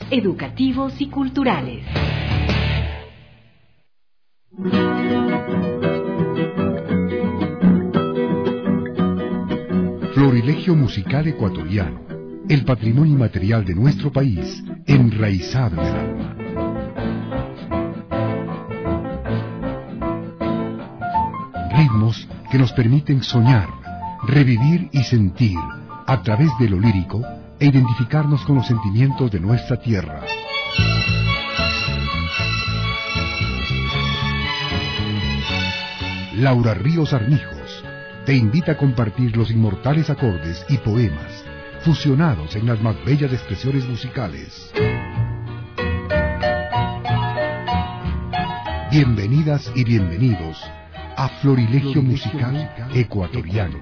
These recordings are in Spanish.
educativos y culturales. Florilegio musical ecuatoriano, el patrimonio inmaterial de nuestro país, enraizado en el alma. Ritmos que nos permiten soñar, revivir y sentir a través de lo lírico e identificarnos con los sentimientos de nuestra tierra. Laura Ríos Armijos te invita a compartir los inmortales acordes y poemas fusionados en las más bellas expresiones musicales. Bienvenidas y bienvenidos a Florilegio Musical Ecuatoriano.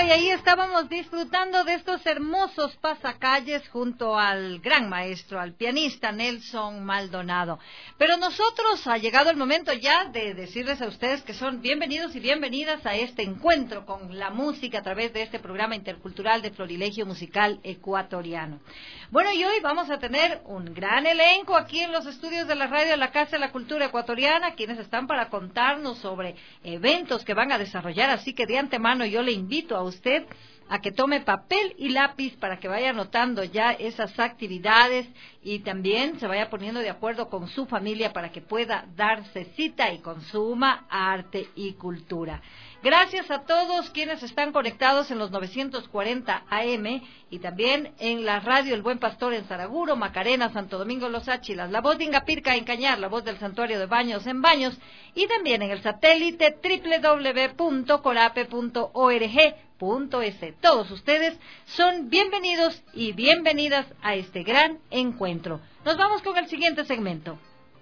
y ahí estábamos disfrutando de estos hermosos pasacalles junto al gran maestro, al pianista Nelson Maldonado. Pero nosotros ha llegado el momento ya de decirles a ustedes que son bienvenidos y bienvenidas a este encuentro con la música a través de este programa intercultural de Florilegio Musical Ecuatoriano. Bueno, y hoy vamos a tener un gran elenco aquí en los estudios de la radio de la Casa de la Cultura Ecuatoriana, quienes están para contarnos sobre eventos que van a desarrollar, así que de antemano yo le invito a usted a que tome papel y lápiz para que vaya anotando ya esas actividades y también se vaya poniendo de acuerdo con su familia para que pueda darse cita y consuma arte y cultura. Gracias a todos quienes están conectados en los 940 AM y también en la radio El Buen Pastor en Saraguro, Macarena, Santo Domingo, Los Áchilas, la voz de Ingapirca en Cañar, la voz del Santuario de Baños en Baños y también en el satélite www.corape.org.es. Todos ustedes son bienvenidos y bienvenidas a este gran encuentro. Nos vamos con el siguiente segmento.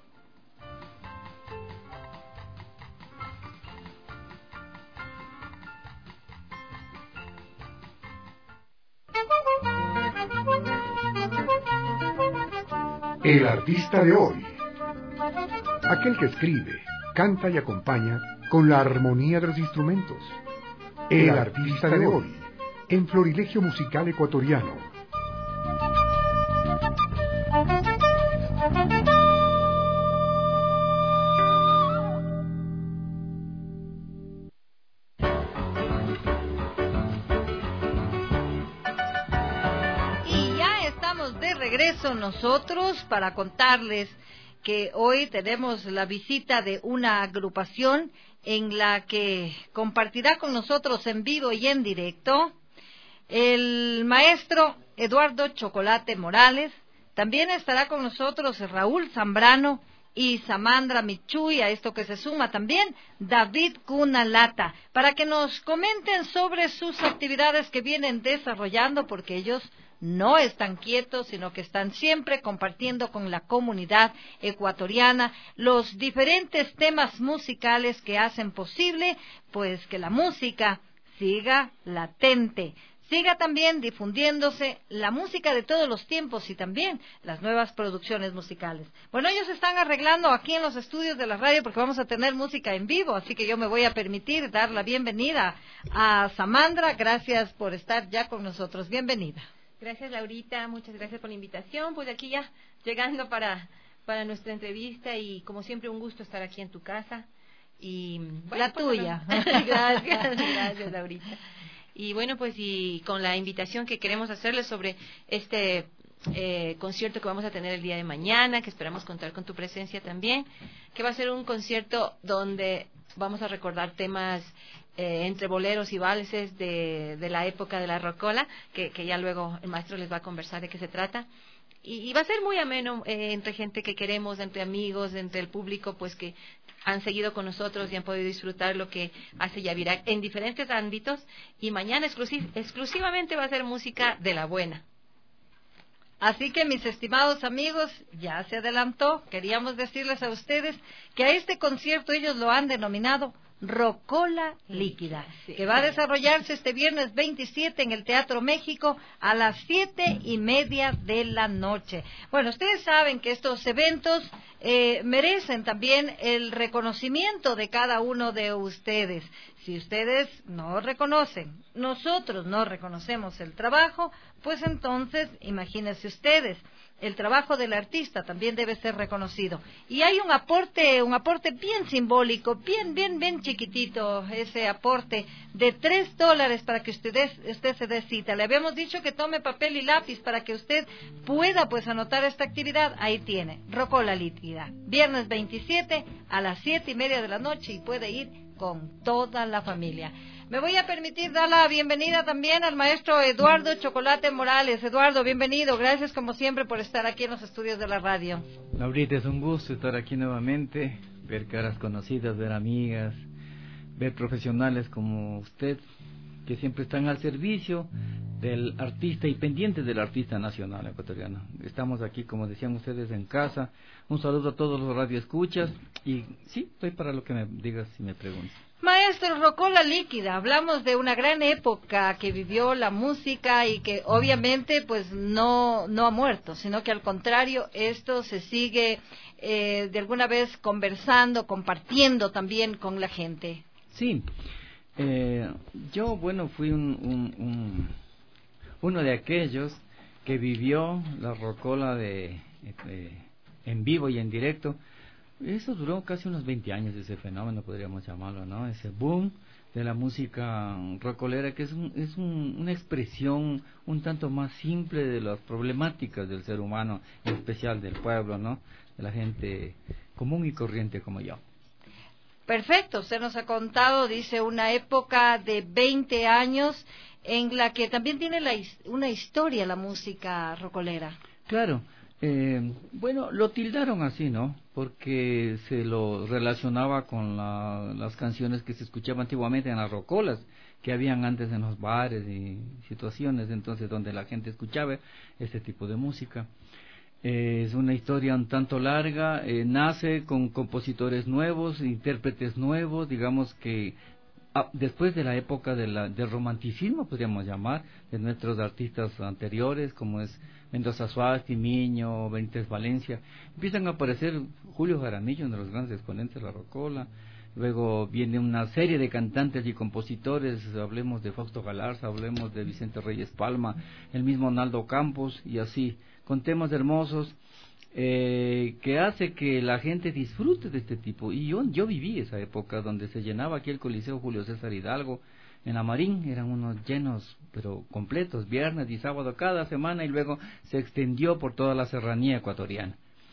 El artista de hoy. Aquel que escribe, canta y acompaña con la armonía de los instrumentos. El artista de hoy, en Florilegio Musical Ecuatoriano. Regreso nosotros para contarles que hoy tenemos la visita de una agrupación en la que compartirá con nosotros en vivo y en directo el maestro Eduardo Chocolate Morales. También estará con nosotros Raúl Zambrano y Samandra Michuy, a esto que se suma también David Cunalata, para que nos comenten sobre sus actividades que vienen desarrollando, porque ellos no están quietos, sino que están siempre compartiendo con la comunidad ecuatoriana los diferentes temas musicales que hacen posible, pues, que la música siga latente, siga también difundiéndose la música de todos los tiempos y también las nuevas producciones musicales. Bueno, ellos están arreglando aquí en los estudios de la radio porque vamos a tener música en vivo, así que yo me voy a permitir dar la bienvenida a Samandra. Gracias por estar ya con nosotros. Bienvenida. Gracias, Laurita, muchas gracias por la invitación. Pues aquí ya llegando para nuestra entrevista y como siempre un gusto estar aquí en tu casa. Y bueno, la tuya. Gracias, Laurita. Y bueno, pues y con la invitación que queremos hacerles sobre este concierto que vamos a tener el día de mañana, que esperamos contar con tu presencia también, que va a ser un concierto donde vamos a recordar temas entre boleros y valses de la época de la rocola, que ya luego el maestro les va a conversar de qué se trata. Y va a ser muy ameno entre gente que queremos, entre amigos, entre el público, pues que han seguido con nosotros y han podido disfrutar lo que hace Yavirac en diferentes ámbitos. Y mañana exclusivamente va a ser música de la buena. Así que, mis estimados amigos, ya se adelantó. Queríamos decirles a ustedes que a este concierto ellos lo han denominado Rocola Líquida, que va a desarrollarse este viernes 27 en el Teatro México a las 7:30 de la noche. Bueno, ustedes saben que estos eventos merecen también el reconocimiento de cada uno de ustedes. Si ustedes no reconocen, nosotros no reconocemos el trabajo, pues entonces, imagínense ustedes, el trabajo del artista también debe ser reconocido. Y hay un aporte bien simbólico, bien chiquitito, ese aporte de $3 para que usted se dé cita. Le habíamos dicho que tome papel y lápiz para que usted pueda pues anotar esta actividad. Ahí tiene, Rocola Líquida, viernes 27 a las 7:30 de la noche y puede ir con toda la familia. Me voy a permitir dar la bienvenida también al maestro Eduardo Chocolate Morales. Eduardo, bienvenido. Gracias como siempre por estar aquí en los estudios de la radio. Laurita, es un gusto estar aquí nuevamente, ver caras conocidas, ver amigas, ver profesionales como usted, que siempre están al servicio del artista y pendientes del artista nacional ecuatoriano. Estamos aquí, como decían ustedes, en casa. Un saludo a todos los radioescuchas y sí, estoy para lo que me digas si me preguntas. Maestro, Rocola Líquida, hablamos de una gran época que vivió la música y que obviamente pues no ha muerto, sino que al contrario, esto se sigue de alguna vez conversando, compartiendo también con la gente. Sí, yo fui uno de aquellos que vivió la Rocola en vivo y en directo. Eso duró casi unos 20 años, ese fenómeno podríamos llamarlo, ¿no? Ese boom de la música rocolera, que es una expresión un tanto más simple de las problemáticas del ser humano, en especial del pueblo, ¿no? De la gente común y corriente como yo. Perfecto, usted nos ha contado, dice, una época de 20 años en la que también tiene una historia la música rocolera. Claro. Lo tildaron así, ¿no? Porque se lo relacionaba con las canciones que se escuchaban antiguamente en las rocolas que habían antes en los bares y situaciones, entonces donde la gente escuchaba este tipo de música. Es una historia un tanto larga, nace con compositores nuevos, intérpretes nuevos, digamos que después de la época del romanticismo, podríamos llamar, de nuestros artistas anteriores, como es Mendoza Suárez, Timiño, Benítez Valencia, empiezan a aparecer Julio Jaramillo, uno de los grandes exponentes de la rocola. Luego viene una serie de cantantes y compositores, hablemos de Fausto Galarza, hablemos de Vicente Reyes Palma, el mismo Naldo Campos, y así, con temas hermosos, que hace que la gente disfrute de este tipo. Y yo viví esa época donde se llenaba aquí el Coliseo Julio César Hidalgo, en la Marín, eran unos llenos, pero completos, viernes y sábado cada semana, y luego se extendió por toda la serranía ecuatoriana.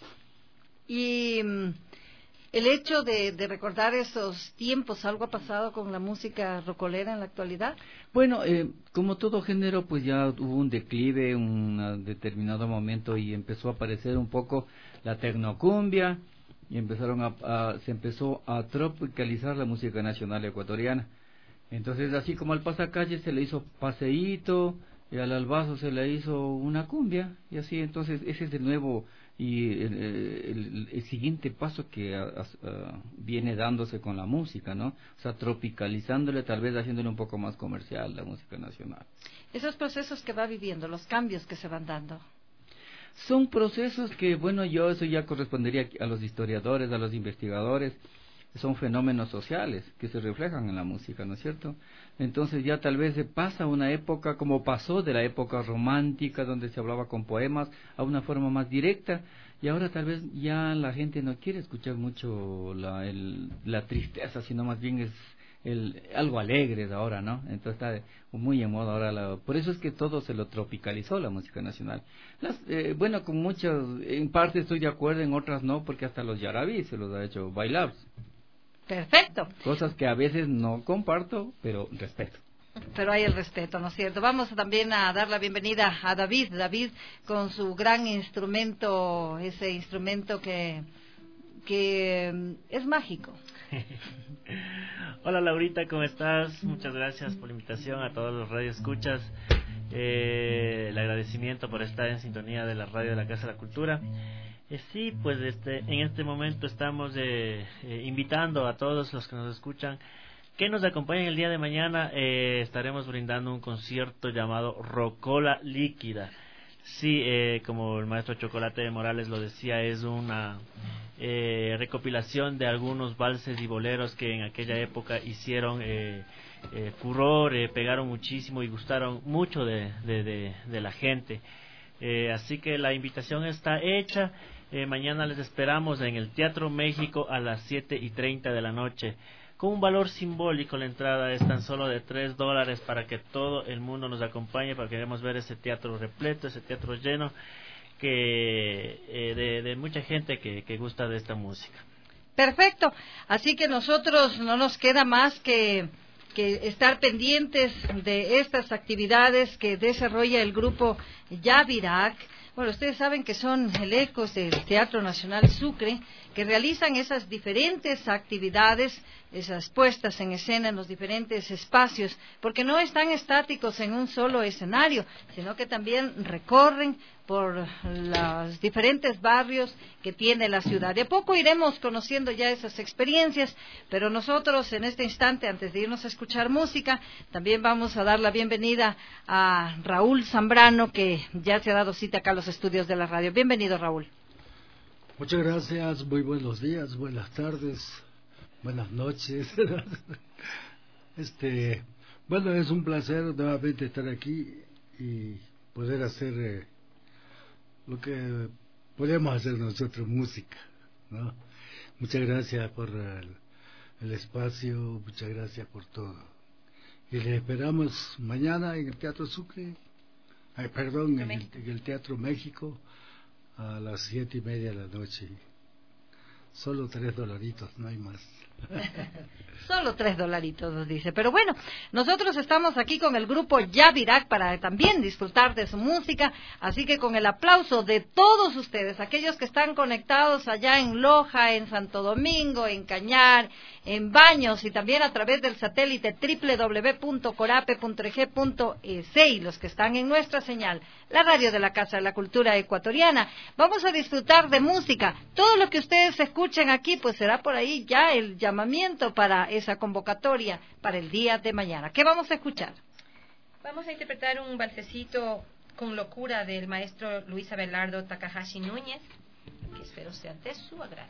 Y el hecho de recordar esos tiempos, ¿algo ha pasado con la música rocolera en la actualidad? Bueno, como todo género, pues ya hubo un declive, un determinado momento, y empezó a aparecer un poco la tecnocumbia, y se empezó a tropicalizar la música nacional ecuatoriana. Entonces, así como al pasacalle se le hizo paseíto, y al albazo se le hizo una cumbia, y así, entonces, ese es de nuevo y el siguiente paso que viene dándose con la música, ¿no? O sea, tropicalizándole, tal vez haciéndole un poco más comercial la música nacional. Esos procesos que va viviendo, los cambios que se van dando. Son procesos que, eso ya correspondería a los historiadores, a los investigadores. Son fenómenos sociales que se reflejan en la música, ¿no es cierto? Entonces ya tal vez se pasa una época, como pasó de la época romántica, donde se hablaba con poemas, a una forma más directa, y ahora tal vez ya la gente no quiere escuchar mucho la tristeza, sino más bien es algo alegre de ahora, ¿no? Entonces está muy en moda ahora. Por eso es que todo se lo tropicalizó la música nacional. Con muchas, en parte estoy de acuerdo, en otras no, porque hasta los yarabís se los ha hecho bailables. Perfecto. Cosas que a veces no comparto, pero respeto. Pero hay el respeto, ¿no es cierto? Vamos también a dar la bienvenida a David con su gran instrumento, ese instrumento que es mágico. Hola Laurita, ¿cómo estás? Muchas gracias por la invitación a todos los radioescuchas. El agradecimiento por estar en sintonía de la radio de la Casa de la Cultura. Sí, pues en este momento estamos invitando a todos los que nos escuchan que nos acompañen el día de mañana. Estaremos brindando un concierto llamado Rocola Líquida. Sí, como el maestro Chocolate Morales lo decía, es una recopilación de algunos valses y boleros que en aquella época hicieron furor, pegaron muchísimo y gustaron mucho de la gente. Así que la invitación está hecha. Mañana les esperamos en el Teatro México a las 7:30 de la noche. Con un valor simbólico, la entrada es tan solo de $3 para que todo el mundo nos acompañe, para que queremos ver ese teatro repleto, ese teatro lleno de mucha gente que gusta de esta música. Perfecto. Así que nosotros no nos queda más que estar pendientes de estas actividades que desarrolla el grupo Yavirac, Bueno, ustedes saben que son el ECOS del Teatro Nacional Sucre, que realizan esas diferentes actividades, esas puestas en escena en los diferentes espacios, porque no están estáticos en un solo escenario, sino que también recorren por los diferentes barrios que tiene la ciudad. De a poco iremos conociendo ya esas experiencias, pero nosotros en este instante, antes de irnos a escuchar música, también vamos a dar la bienvenida a Raúl Zambrano, que ya se ha dado cita acá a los estudios de la radio. Bienvenido, Raúl. Muchas gracias, muy buenos días, buenas tardes, buenas noches. Bueno, es un placer nuevamente estar aquí y poder hacer lo que podemos hacer nosotros, música, ¿no? Muchas gracias por el espacio, muchas gracias por todo. Y les esperamos mañana en el Teatro Sucre, en el Teatro México, a las 7:30 de la noche. Solo $3, no hay más. Solo $3 nos dice. Pero bueno, nosotros estamos aquí con el grupo Yavirac para también disfrutar de su música, así que con el aplauso de todos ustedes, aquellos que están conectados allá en Loja, en Santo Domingo, en Cañar, en Baños y también a través del satélite www.corape.rg.es y los que están en nuestra señal, la radio de la Casa de la Cultura Ecuatoriana. Vamos a disfrutar de música. Todo lo que ustedes escuchen aquí, pues será por ahí ya el llamamiento para esa convocatoria para el día de mañana. ¿Qué vamos a escuchar? Vamos a interpretar un valsecito con locura del maestro Luis Abelardo Takahashi Núñez, que espero sea de su agrado.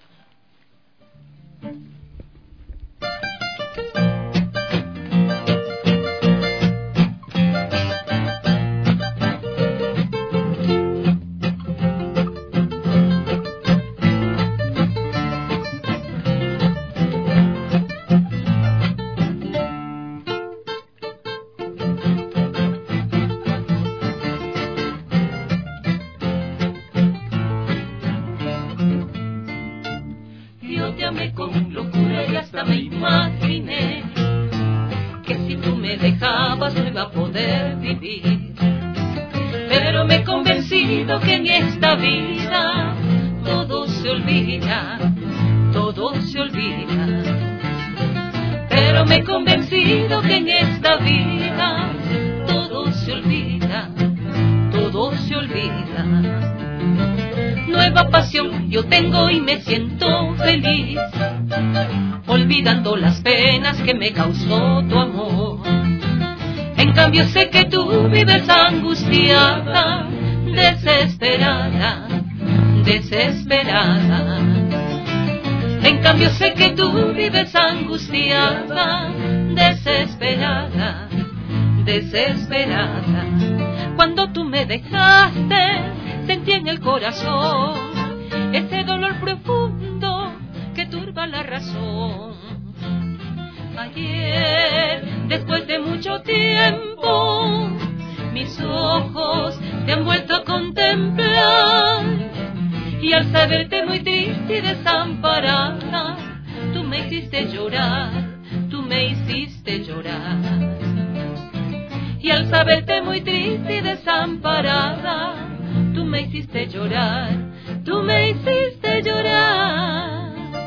Con locura y hasta me imaginé que si tú me dejabas no iba a poder vivir, pero me he convencido que en esta vida todo se olvida, todo se olvida, pero me he convencido que en esta vida todo se olvida, todo se olvida. Nueva pasión yo tengo y me siento feliz, olvidando las penas que me causó tu amor. En cambio sé que tú vives angustiada, desesperada, desesperada. En cambio sé que tú vives angustiada, desesperada, desesperada. Cuando tú me dejaste, sentí en el corazón ese dolor profundo que turba la razón. Ayer, después de mucho tiempo, mis ojos te han vuelto a contemplar, y al saberte muy triste y desamparada, tú me hiciste llorar, tú me hiciste llorar. Y al saberte muy triste y desamparada, tú me hiciste llorar, tú me hiciste llorar.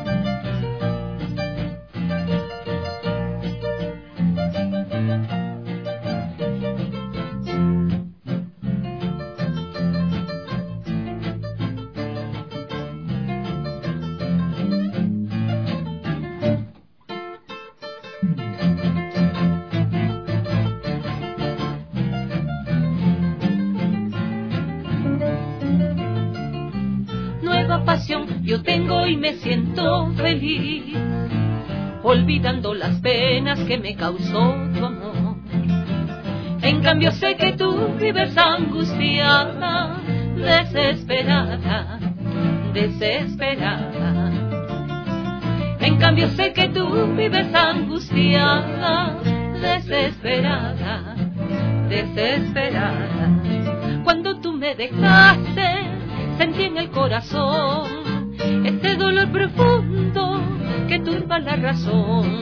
Pasión yo tengo y me siento feliz, olvidando las penas que me causó tu amor. En cambio sé que tú vives angustiada, desesperada, desesperada. En cambio sé que tú vives angustiada, desesperada, desesperada. Cuando tú me dejaste, sentí en el corazón este dolor profundo que turba la razón.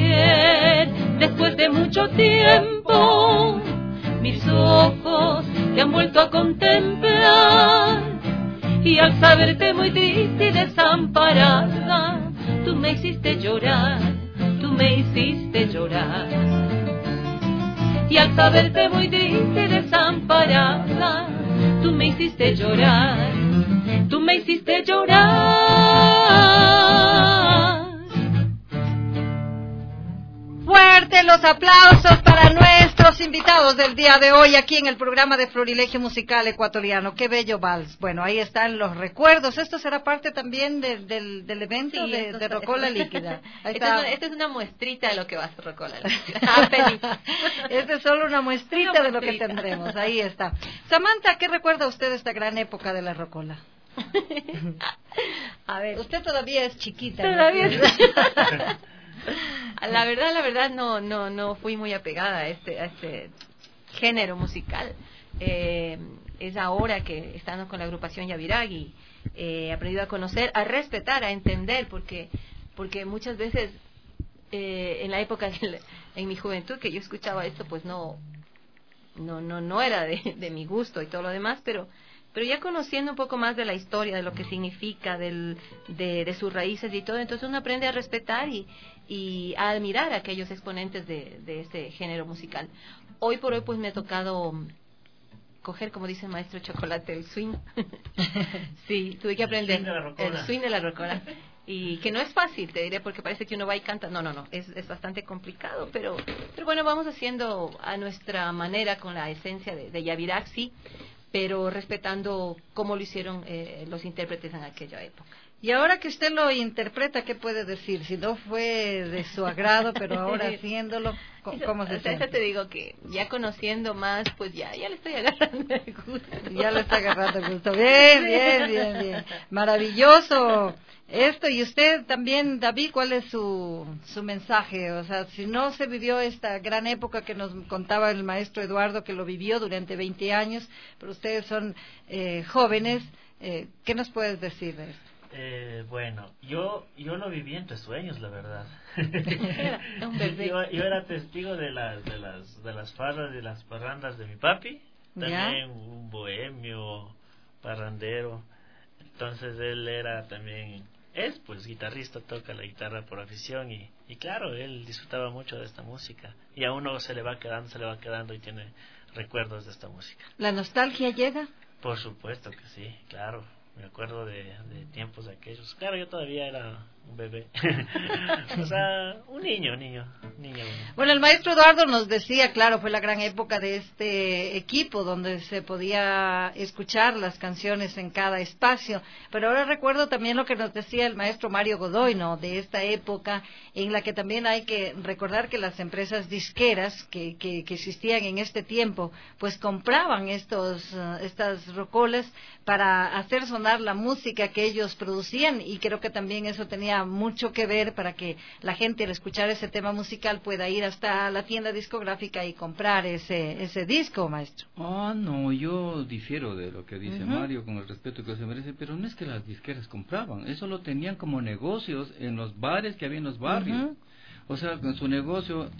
Ayer, después de mucho tiempo, mis ojos te han vuelto a contemplar. Y al saberte muy triste y desamparada, tú me hiciste llorar, tú me hiciste llorar. Y al saberte muy triste y desamparada, tú me hiciste llorar, tú me hiciste llorar. Fuerte los aplausos para nuestros invitados del día de hoy aquí en el programa de Florilegio Musical Ecuatoriano. Qué bello vals. Bueno, ahí están los recuerdos. Esto será parte también del evento Sí, de Rocola Líquida. Esta es una muestrita de lo que va a ser Rocola Líquida. Esta es solo una muestrita de lo que tendremos. Ahí está. Samantha, ¿qué recuerda usted de esta gran época de la Rocola? A ver, usted todavía es chiquita. Todavía es... La verdad no fui muy apegada a este género musical. Es ahora que estando con la agrupación Yaviragui he aprendido a conocer, a respetar, a entender, porque muchas veces en la época en mi juventud que yo escuchaba esto, pues no era de mi gusto y todo lo demás, pero ya conociendo un poco más de la historia, de lo que significa, de sus raíces y todo, entonces uno aprende a respetar y a admirar a aquellos exponentes de este género musical. Hoy por hoy pues me ha tocado coger, como dice el maestro Chocolate, el swing. Sí, tuve que aprender el swing de la rocola. Y que no es fácil, te diré, porque parece que uno va y canta. No, es bastante complicado, pero bueno, vamos haciendo a nuestra manera con la esencia de Yavirag, sí, pero respetando cómo lo hicieron los intérpretes en aquella época. Y ahora que usted lo interpreta, ¿qué puede decir? Si no fue de su agrado, pero ahora haciéndolo, ¿cómo se siente? Eso te digo que ya conociendo más, pues ya le estoy agarrando el gusto. Ya le está agarrando el gusto. Bien. Maravilloso esto. Y usted también, David, ¿cuál es su mensaje? O sea, si no se vivió esta gran época que nos contaba el maestro Eduardo, que lo vivió durante 20 años, pero ustedes son jóvenes, ¿qué nos puedes decir de esto? Bueno, yo lo viví entre sueños, la verdad. yo era testigo de las farras y las parrandas de mi papi, también un bohemio, parrandero. Entonces él era también, pues guitarrista, toca la guitarra por afición y claro, él disfrutaba mucho de esta música y a uno se le va quedando y tiene recuerdos de esta música. ¿La nostalgia llega? Por supuesto que sí, claro. Me acuerdo de tiempos de aquellos. Claro, yo todavía era un bebé. O sea, un niño. Bueno, el maestro Eduardo nos decía, claro, fue la gran época de este equipo donde se podía escuchar las canciones en cada espacio. Pero ahora recuerdo también lo que nos decía el maestro Mario Godoy, ¿no? De esta época en la que también hay que recordar que las empresas disqueras que existían en este tiempo, pues compraban estas rocolas para hacer sonar la música que ellos producían, y creo que también eso tenía mucho que ver para que la gente al escuchar ese tema musical pueda ir hasta la tienda discográfica y comprar ese disco, maestro. No, yo difiero de lo que dice Mario, con el respeto que se merece, pero no es que las disqueras compraban, eso lo tenían como negocios en los bares que había en los barrios. O sea, con su negocio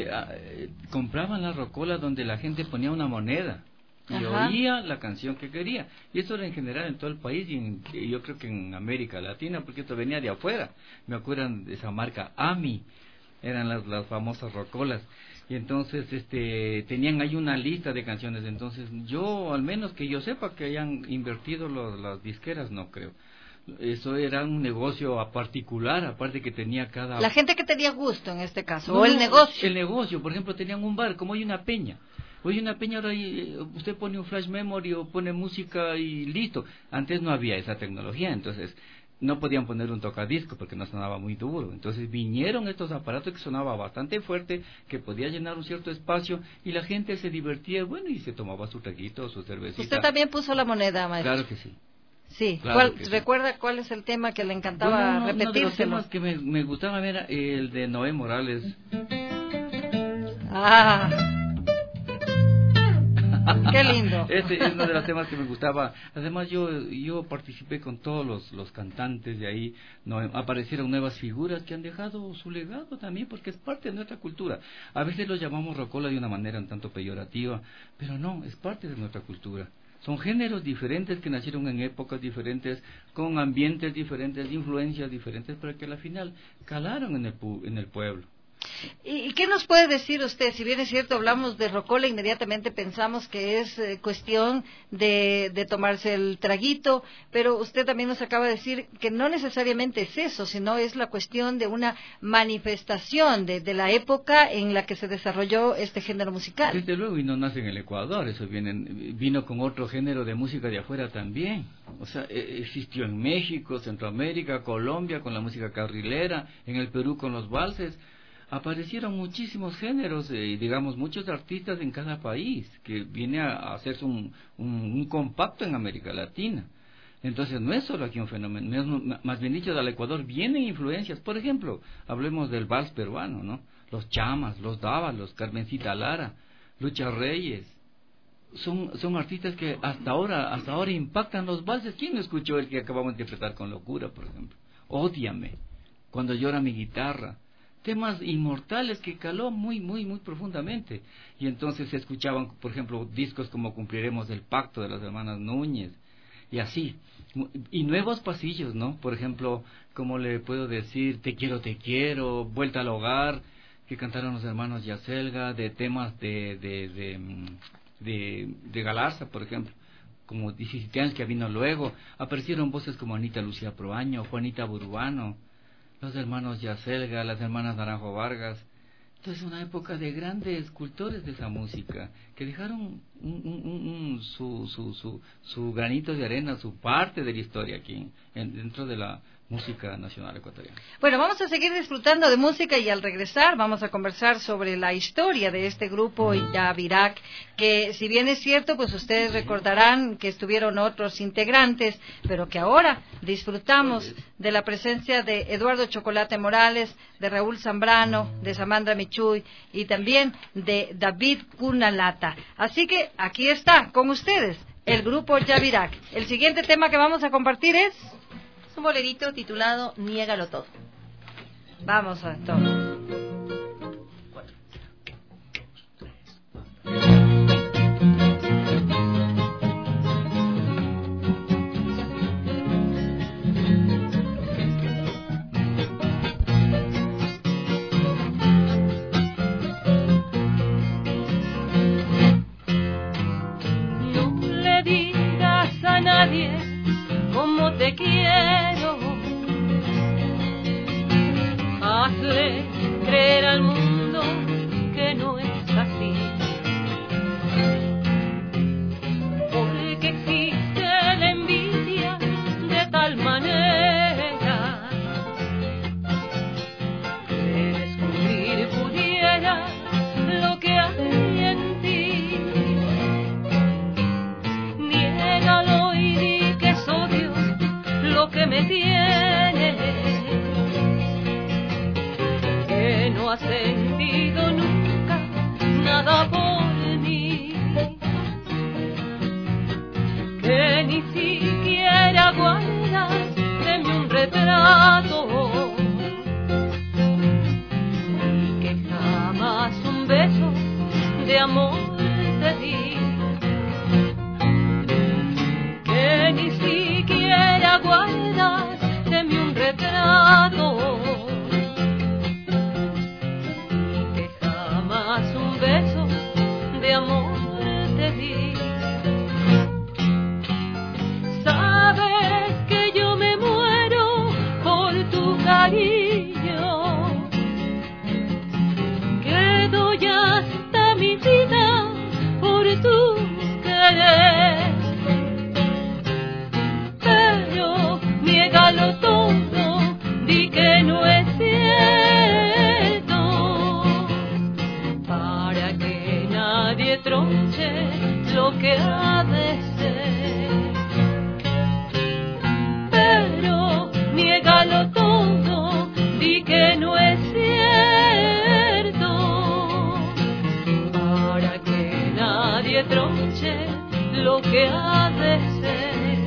compraban las rocolas donde la gente ponía una moneda y oía la canción que quería, y eso era en general en todo el país y yo creo que en América Latina, porque esto venía de afuera. Me acuerdan de esa marca AMI, eran las famosas rocolas, y entonces tenían ahí una lista de canciones. Entonces yo, al menos que yo sepa que hayan invertido las disqueras, no creo. Eso era un negocio a particular, aparte que tenía cada... La gente que tenía gusto en este caso, o el negocio. El negocio, por ejemplo, tenían un bar, como hay una peña. Hoy una peña, ahora usted pone un flash memory o pone música y listo. Antes no había esa tecnología, entonces no podían poner un tocadisco porque no sonaba muy duro. Entonces vinieron estos aparatos que sonaba bastante fuerte, que podía llenar un cierto espacio y la gente se divertía, bueno, y se tomaba su traguito, su cervecita. ¿Usted también puso la moneda, maestro? Claro que sí. Sí, claro ¿recuerda cuál es el tema que le encantaba repetirse? Uno de los temas que me gustaba era el de Noé Morales. Qué lindo. Ese es uno de los temas que me gustaba. Además, yo participé con todos los cantantes de ahí. No, aparecieron nuevas figuras que han dejado su legado también, porque es parte de nuestra cultura. A veces lo llamamos rocola de una manera un tanto peyorativa, pero no, es parte de nuestra cultura. Son géneros diferentes que nacieron en épocas diferentes, con ambientes diferentes, influencias diferentes, pero que al final calaron en el pueblo. ¿Y qué nos puede decir usted? Si bien es cierto, hablamos de rocola, inmediatamente pensamos que es cuestión de tomarse el traguito, pero usted también nos acaba de decir que no necesariamente es eso, sino es la cuestión de una manifestación de la época en la que se desarrolló este género musical. Desde luego, y no nace en el Ecuador, eso vino con otro género de música de afuera también. O sea, existió en México, Centroamérica, Colombia con la música carrilera, en el Perú con los valses. Aparecieron muchísimos géneros, digamos, muchos artistas en cada país, que viene a hacerse un compacto en América Latina. Entonces, no es solo aquí un fenómeno, más bien dicho, del Ecuador vienen influencias. Por ejemplo, hablemos del vals peruano, ¿no? Los chamas, los dávalos, Carmencita Lara, Lucha Reyes. Son artistas que hasta ahora impactan los valses. ¿Quién no escuchó el que acabamos de interpretar con Locura, por ejemplo? Ódiame, Cuando llora mi guitarra. Temas inmortales que caló muy profundamente. Y entonces se escuchaban, por ejemplo, discos como Cumpliremos el Pacto de las hermanas Núñez, y así. Y nuevos pasillos, ¿no? Por ejemplo, como le puedo decir, Te quiero, Vuelta al hogar, que cantaron los hermanos Yacelga, de temas de Galarza, por ejemplo, como 17 años que vino luego. Aparecieron voces como Anita Lucía Proaño, Juanita Burbano, los hermanos Yacelga, las hermanas Naranjo Vargas. Entonces, una época de grandes cultores de esa música que dejaron su granito de arena, su parte de la historia aquí dentro de la música nacional ecuatoriana. Bueno, vamos a seguir disfrutando de música y al regresar vamos a conversar sobre la historia de este grupo Yavirac, que si bien es cierto, pues ustedes recordarán que estuvieron otros integrantes, pero que ahora disfrutamos de la presencia de Eduardo Chocolate Morales, de Raúl Zambrano, de Samandra Michuy y también de David Cunalata. Así que aquí está con ustedes el grupo Yavirac. El siguiente tema que vamos a compartir es un bolerito titulado Niégalo Todo. Vamos a todo. No le digas a nadie cómo te quiero, hazle creer al mundo que no es así, porque existe la envidia de tal manera que descubrir pudiera lo que hay en ti. Niégalo y di que es odio lo que me tiene, que no ha sentido nunca nada por mí, que ni siquiera guardas de mí un retrato, y que jamás un beso de amor te di, que ni siquiera guardas de mí un retrato, y que jamás un beso de amor te di. Sabes que yo me muero por tu lo que ha de ser.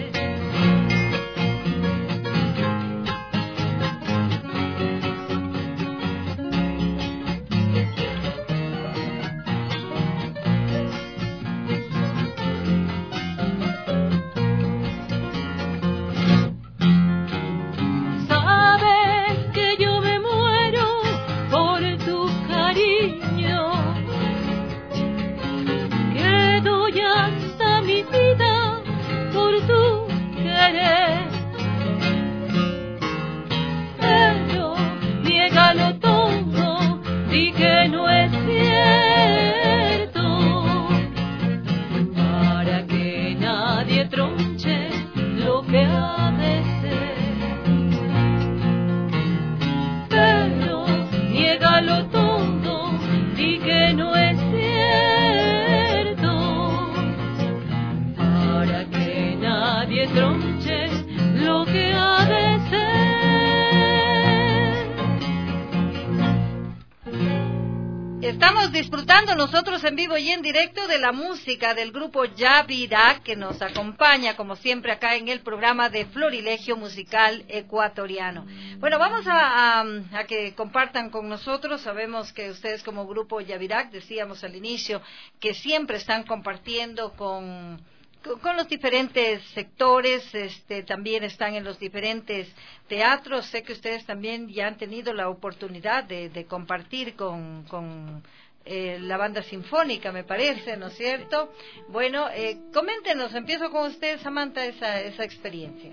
Estamos disfrutando nosotros en vivo y en directo de la música del grupo Yavirá, que nos acompaña como siempre acá en el programa de Florilegio Musical Ecuatoriano. Bueno, vamos a que compartan con nosotros. Sabemos que ustedes como grupo Yavirá, decíamos al inicio, que siempre están compartiendo con los diferentes sectores, también están en los diferentes teatros. Sé que ustedes también ya han tenido la oportunidad de compartir con la banda sinfónica, me parece, ¿no es cierto? Bueno, coméntenos, empiezo con usted, Samantha, esa experiencia.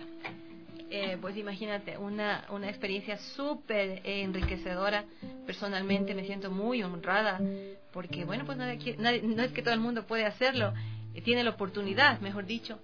Pues imagínate, una experiencia súper enriquecedora. Personalmente me siento muy honrada, porque bueno, pues no es que todo el mundo puede hacerlo, tiene la oportunidad, mejor dicho,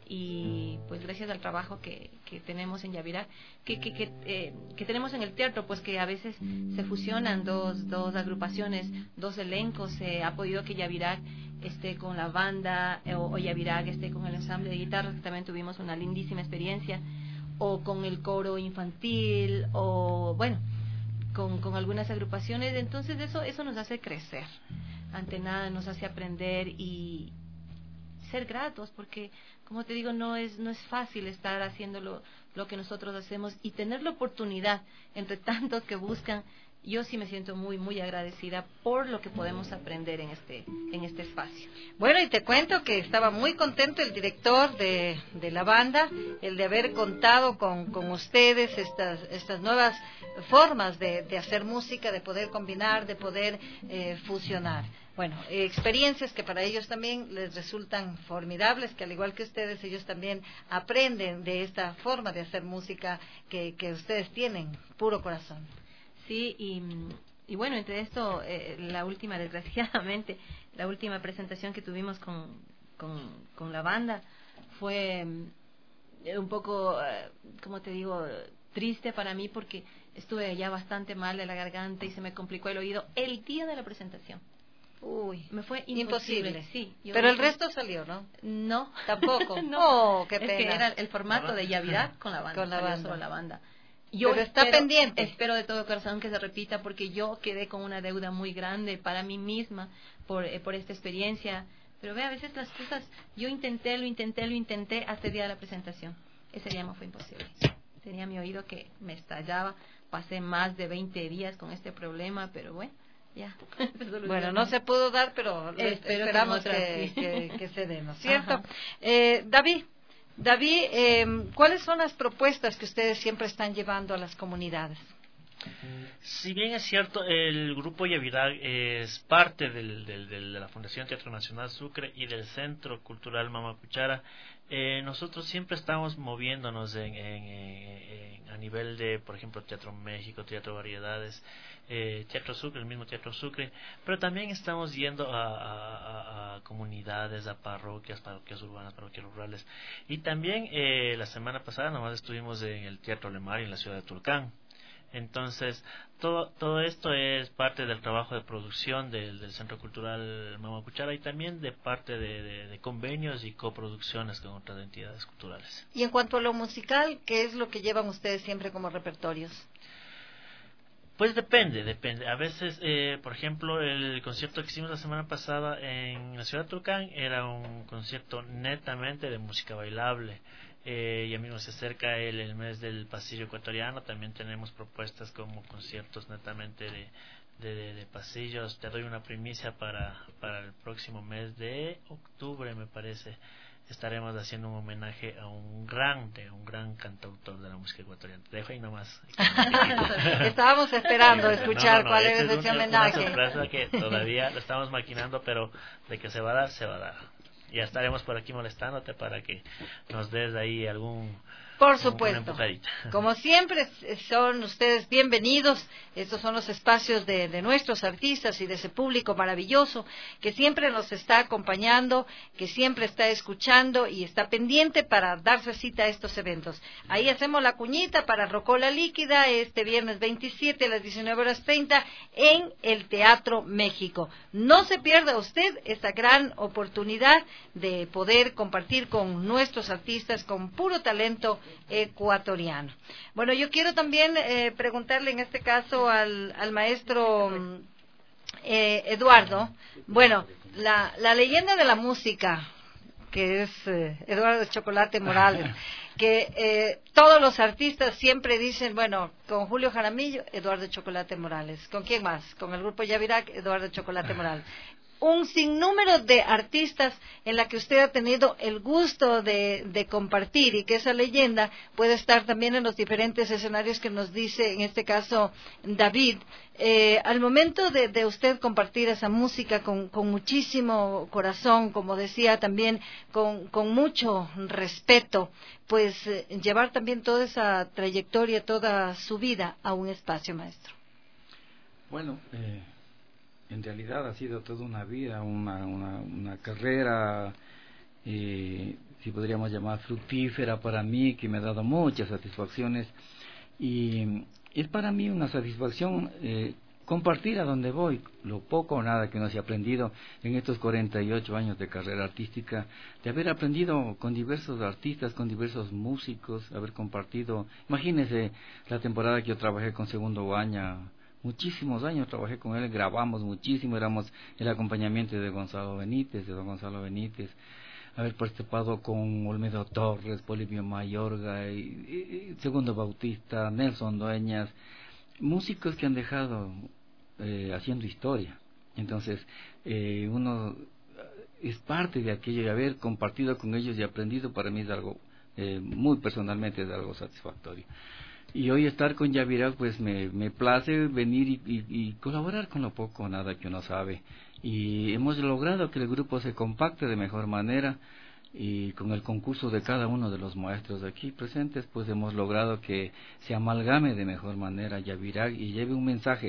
y pues gracias al trabajo que tenemos en Yavirá, que tenemos en el teatro, pues que a veces se fusionan dos agrupaciones, dos elencos. Se ha podido que Yavirá esté con la banda, o Yavirá esté con el ensamble de guitarras, que también tuvimos una lindísima experiencia, o con el coro infantil, o bueno, con algunas agrupaciones. Entonces eso nos hace crecer, ante nada nos hace aprender y ser gratos, porque como te digo, no es fácil estar haciendo lo que nosotros hacemos y tener la oportunidad entre tantos que buscan. Yo sí me siento muy muy agradecida por lo que podemos aprender en este espacio. Bueno, y te cuento que estaba muy contento el director de la banda, el de haber contado con ustedes estas nuevas formas de hacer música, de poder combinar, de poder fusionar. Bueno, experiencias que para ellos también les resultan formidables, que al igual que ustedes, ellos también aprenden de esta forma de hacer música que ustedes tienen, puro corazón. Sí, y bueno, entre esto, desgraciadamente, la última presentación que tuvimos con la banda fue un poco, como te digo, triste para mí, porque estuve ya bastante mal de la garganta y se me complicó el oído el día de la presentación. Uy, me fue imposible. Sí, pero el resto salió, ¿no? No, tampoco. No, qué pena. Es que era el formato de Yavirá con la banda, solo la banda. Yo pero está pendiente. Espero de todo corazón que se repita, porque yo quedé con una deuda muy grande para mí misma por esta experiencia. Pero ve, a veces las cosas, yo lo intenté hasta el día de la presentación. Ese día me fue imposible. Tenía mi oído que me estallaba. Pasé más de 20 días con este problema, pero bueno, ya. Bueno, no se pudo dar, pero esperamos que se dé, ¿no es cierto? David, ¿cuáles son las propuestas que ustedes siempre están llevando a las comunidades? Si bien es cierto, el grupo Yavirá es parte de la Fundación Teatro Nacional Sucre y del Centro Cultural Mama Cuchara, nosotros siempre estamos moviéndonos a nivel de, por ejemplo, Teatro México, Teatro Variedades, Teatro Sucre, el mismo Teatro Sucre, pero también estamos yendo a comunidades, a parroquias urbanas, parroquias rurales, y también la semana pasada nomás estuvimos en el Teatro Lemar en la ciudad de Tulcán. Entonces, todo esto es parte del trabajo de producción del Centro Cultural Mama Cuchara, y también de parte de convenios y coproducciones con otras entidades culturales. Y en cuanto a lo musical, ¿qué es lo que llevan ustedes siempre como repertorios? Pues depende. A veces, por ejemplo, el concierto que hicimos la semana pasada en la ciudad de Tulcán era un concierto netamente de música bailable. Ya mismo se acerca el mes del pasillo ecuatoriano, también tenemos propuestas como conciertos netamente de pasillos. Te doy una primicia para el próximo mes de octubre, me parece. Estaremos haciendo un homenaje a un gran cantautor de la música ecuatoriana. Te dejo ahí nomás. Estábamos esperando escuchar cuál es ese homenaje. Es una sorpresa que todavía lo estamos maquinando, pero de que se va a dar, se va a dar. Ya estaremos por aquí molestándote para que nos des ahí por supuesto. Como siempre, son ustedes bienvenidos. Estos son los espacios de nuestros artistas y de ese público maravilloso que siempre nos está acompañando, que siempre está escuchando y está pendiente para darse cita a estos eventos. Ahí hacemos la cuñita para Rocola Líquida este viernes 27 a las 19:30 en el Teatro México. No se pierda usted esta gran oportunidad de poder compartir con nuestros artistas con puro talento ecuatoriano. Bueno, yo quiero también preguntarle en este caso al maestro Eduardo. Bueno, la leyenda de la música, que es Eduardo Chocolate Morales, que todos los artistas siempre dicen, bueno, con Julio Jaramillo, Eduardo Chocolate Morales. ¿Con quién más? Con el grupo Yavirac, Eduardo Chocolate Morales. Un sinnúmero de artistas en la que usted ha tenido el gusto de compartir, y que esa leyenda puede estar también en los diferentes escenarios que nos dice, en este caso, David. Al momento de usted compartir esa música con muchísimo corazón, como decía también, con mucho respeto, pues llevar también toda esa trayectoria, toda su vida a un espacio, maestro. Bueno, en realidad ha sido toda una vida, una carrera, si podríamos llamar fructífera para mí, que me ha dado muchas satisfacciones, y es para mí una satisfacción compartir a donde voy, lo poco o nada que uno se ha aprendido en estos 48 años de carrera artística, de haber aprendido con diversos artistas, con diversos músicos, haber compartido, imagínese la temporada que yo trabajé con Segundo Baña. Muchísimos años trabajé con él, grabamos muchísimo, éramos el acompañamiento de Gonzalo Benítez, haber participado con Olmedo Torres, Polibio Mayorga, y Segundo Bautista, Nelson Dueñas, músicos que han dejado haciendo historia. Entonces, uno es parte de aquello, y haber compartido con ellos y aprendido, para mí es algo, muy personalmente es algo satisfactorio. Y hoy estar con Yavirac, pues me place venir y colaborar con lo poco o nada que uno sabe. Y hemos logrado que el grupo se compacte de mejor manera, y con el concurso de cada uno de los maestros aquí presentes, pues hemos logrado que se amalgame de mejor manera Yavirac y lleve un mensaje.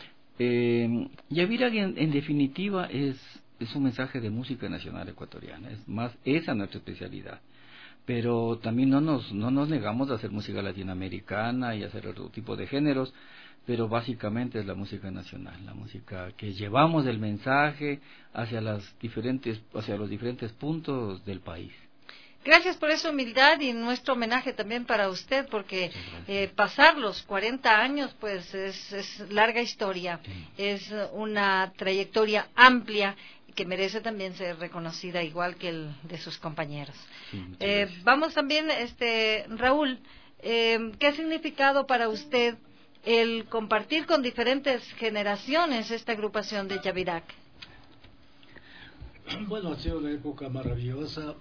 Yavirac en definitiva es un mensaje de música nacional ecuatoriana, es más, esa es nuestra especialidad. Pero también no nos negamos a hacer música latinoamericana y hacer otro tipo de géneros, pero básicamente es la música nacional, la música que llevamos el mensaje hacia los diferentes puntos del país. Gracias por esa humildad, y nuestro homenaje también para usted, porque pasar los 40 años pues es larga historia, sí. Es una trayectoria amplia que merece también ser reconocida igual que el de sus compañeros. Sí, vamos también, Raúl, ¿qué ha significado para usted el compartir con diferentes generaciones esta agrupación de Yavirac? Bueno, ha sido una época maravillosa.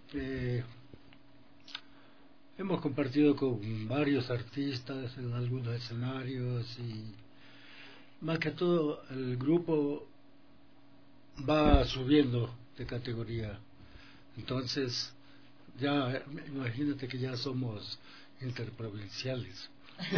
Hemos compartido con varios artistas en algunos escenarios, y más que todo el grupo va subiendo de categoría. Entonces, ya imagínate que ya somos interprovinciales.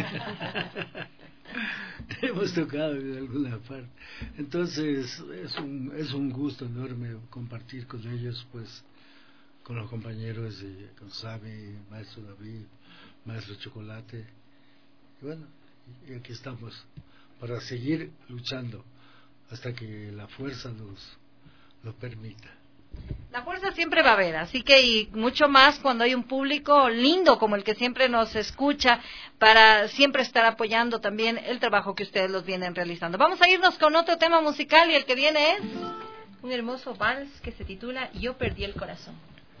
Hemos tocado en alguna parte. Entonces, es un gusto enorme compartir con ellos, pues, con los compañeros, con Sami, Maestro David, Maestro Chocolate. Y bueno, y aquí estamos para seguir luchando hasta que la fuerza nos lo permita. La fuerza siempre va a haber, así que y mucho más cuando hay un público lindo como el que siempre nos escucha, para siempre estar apoyando también el trabajo que ustedes los vienen realizando. Vamos a irnos con otro tema musical y el que viene es un hermoso vals que se titula Yo perdí el corazón.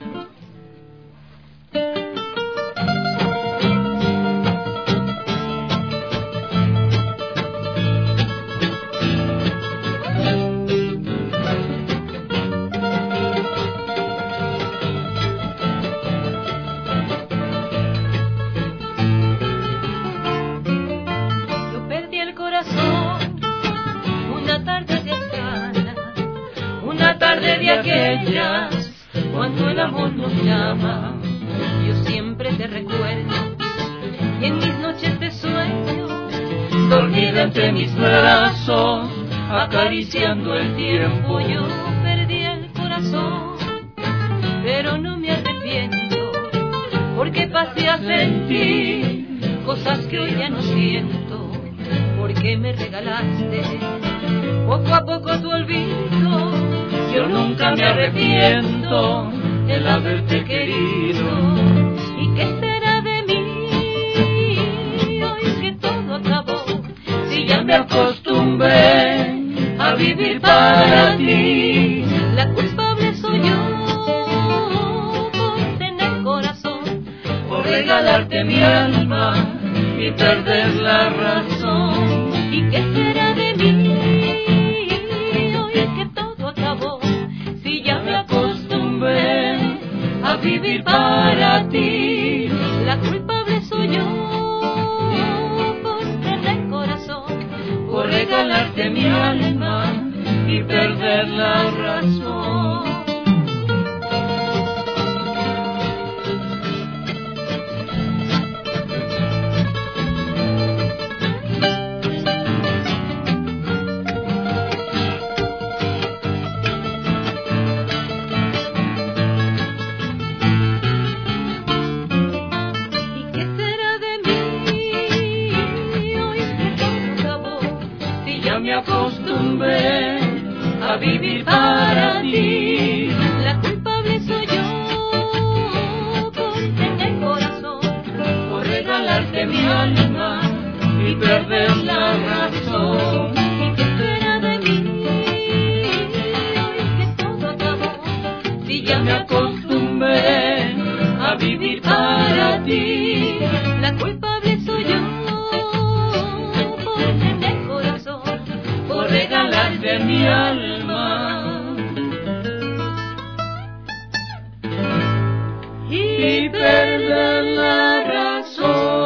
De aquellas cuando el amor nos llama, yo siempre te recuerdo y en mis noches de sueño dormida entre mis brazos, acariciando el tiempo. Yo perdí el corazón, pero no me arrepiento, porque pasé a sentir cosas que hoy ya no siento, porque me regalaste poco a poco tu olvido. Yo nunca me arrepiento el haberte querido. ¿Y qué será de mí hoy que todo acabó? Si ya me acostumbré a vivir para ti. La culpable soy yo por tener corazón, por regalarte mi alma y perder la razón. ¿Y qué será de mí? A vivir para ti, la culpable soy yo por tener corazón, por regalarte mi alma y perder la razón. Acostumbré a vivir para ti. La culpable soy yo por tener corazón, por regalarte mi alma y perder la razón. ¿Y qué será de mí hoy que todo acabó? Si ya me acostumbré a vivir para ti. La culpable soy yo regalarte mi alma y perder la razón.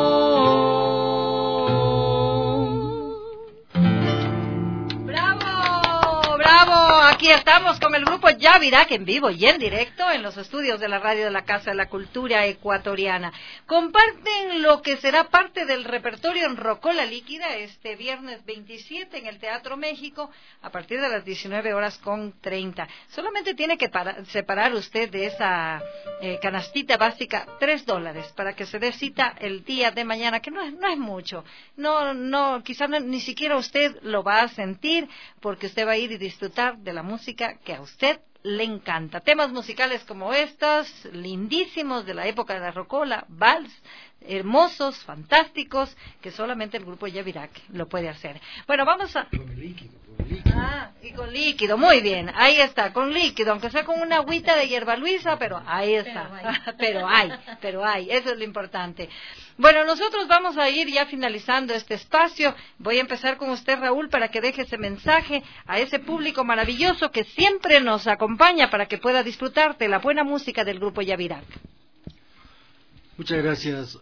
¡Bravo! ¡Bravo! Aquí estamos con el grupo Yavirac en vivo y en directo en los estudios de la radio de la Casa de la Cultura Ecuatoriana. Comparten lo que será parte del repertorio en Rocola Líquida este viernes 27 en el Teatro México a partir de las 19:30. Solamente tiene que separar usted de esa canastita básica $3 para que se dé cita el día de mañana, que no es mucho. Quizás ni siquiera usted lo va a sentir porque usted va a ir y disfrutar de la música que a usted le encanta. Temas musicales como estos, lindísimos de la época de la rocola, vals, hermosos, fantásticos, que solamente el grupo Yavirac lo puede hacer. Bueno, vamos a... Con líquido. Y con líquido, muy bien, ahí está, con líquido, aunque sea con una agüita de hierba luisa, pero ahí está, pero hay, eso es lo importante. Bueno, nosotros vamos a ir ya finalizando este espacio. Voy a empezar con usted, Raúl, para que deje ese mensaje a ese público maravilloso que siempre nos acompaña para que pueda disfrutar de la buena música del grupo Yavirac. Muchas gracias.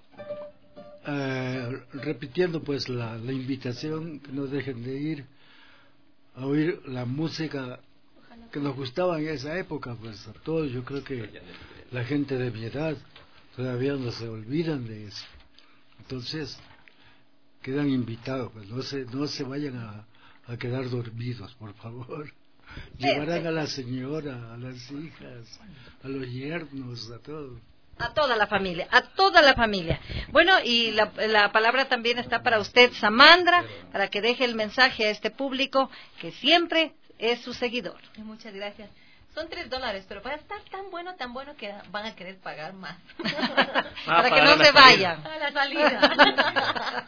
Repitiendo pues la invitación, que no dejen de ir a oír la música que nos gustaba en esa época, pues a todos. Yo creo que la gente de mi edad todavía no se olvidan de eso. Entonces quedan invitados, pues no se vayan a quedar dormidos, por favor. Llevarán a la señora, a las hijas, a los yernos, a todos. A toda la familia. Bueno, y la palabra también está para usted, Samandra, para que deje el mensaje a este público que siempre es su seguidor. Muchas gracias. Son $3, pero para estar tan bueno que van a querer pagar más. Para que no se vayan. A la salida.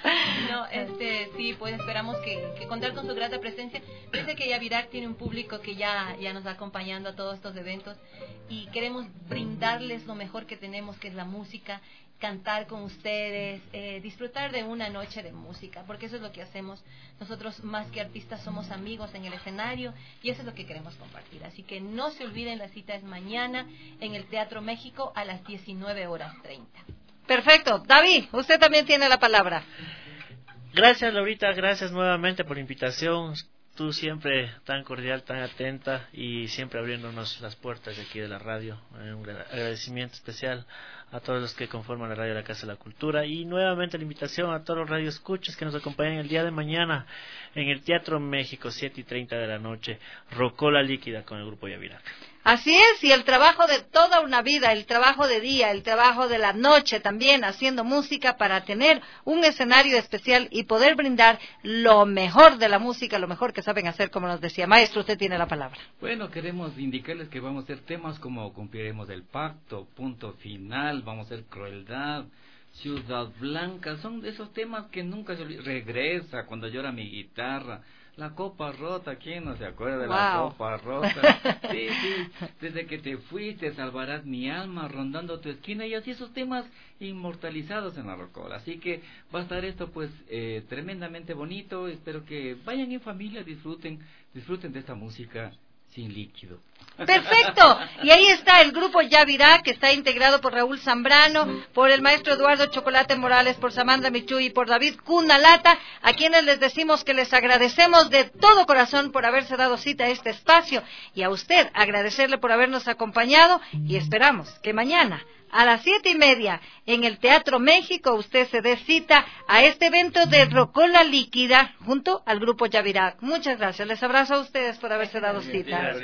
No, sí, pues esperamos que contar con su grata presencia. Desde que Yavirac tiene un público que ya nos está acompañando a todos estos eventos y queremos brindarles lo mejor que tenemos, que es la música, cantar con ustedes, disfrutar de una noche de música, porque eso es lo que hacemos. Nosotros, más que artistas, somos amigos en el escenario y eso es lo que queremos compartir. Así que no se olviden, la cita es mañana en el Teatro México a las 19:30. Perfecto. David, usted también tiene la palabra. Gracias, Laurita, gracias nuevamente por la invitación. Tú siempre tan cordial, tan atenta y siempre abriéndonos las puertas de aquí de la radio. Un agradecimiento especial a todos los que conforman la radio de la Casa de la Cultura y nuevamente la invitación a todos los radioescuchas que nos acompañen el día de mañana en el Teatro México, 7:30 de la noche, Rocola Líquida con el Grupo Yavirac. Así es, y el trabajo de toda una vida, el trabajo de día, el trabajo de la noche también, haciendo música para tener un escenario especial y poder brindar lo mejor de la música, lo mejor que saben hacer, como nos decía. Maestro, usted tiene la palabra. Bueno, queremos indicarles que vamos a hacer temas como Cumpliremos el Pacto, Punto Final, vamos a hacer Crueldad, Ciudad Blanca, son de esos temas que nunca se olvidan. Regresa, Cuando llora mi guitarra, La Copa Rota, ¿quién no se acuerda de La Copa Rota? Sí, desde que te fuiste, Salvarás mi alma, Rondando tu esquina, y así esos temas inmortalizados en la rocola. Así que va a estar esto pues tremendamente bonito. Espero que vayan en familia, disfruten de esta música sin líquido. Perfecto, y ahí está el grupo Yavirac, que está integrado por Raúl Zambrano, por el maestro Eduardo Chocolate Morales, por Samantha Michuy y por David Cunalata, a quienes les decimos que les agradecemos de todo corazón por haberse dado cita a este espacio, y a usted agradecerle por habernos acompañado, y esperamos que mañana a las 7:30 en el Teatro México usted se dé cita a este evento de Rocola Líquida junto al grupo Yavirac. Muchas gracias, les abrazo a ustedes por haberse dado cita.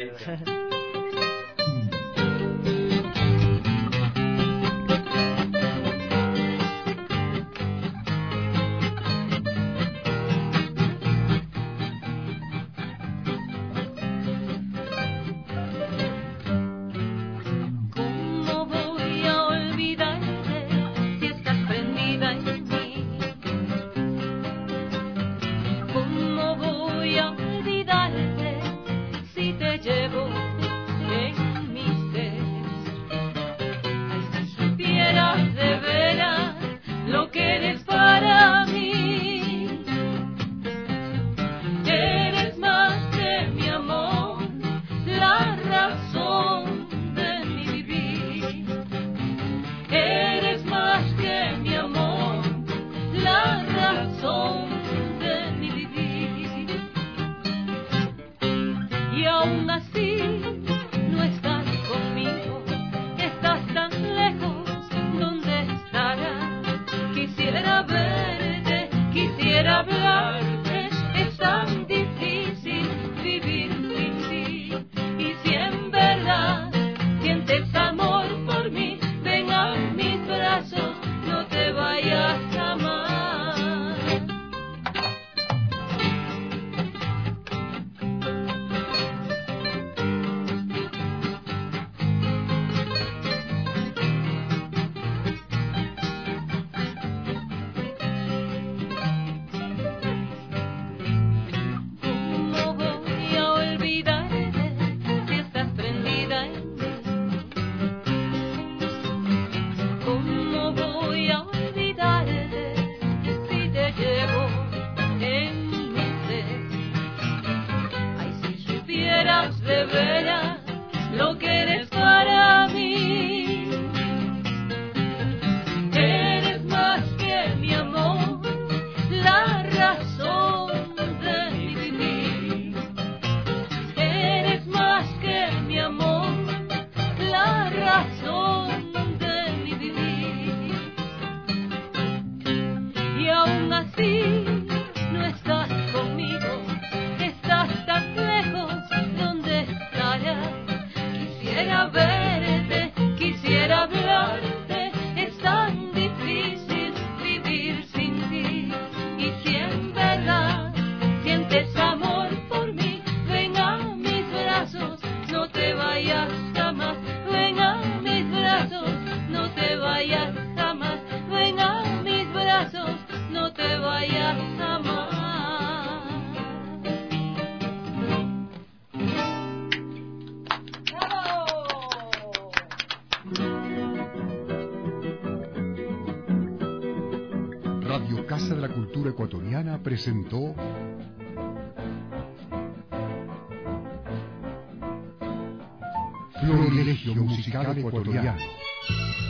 Radio Casa de la Cultura Ecuatoriana presentó Florilegio Musical Ecuatoriano.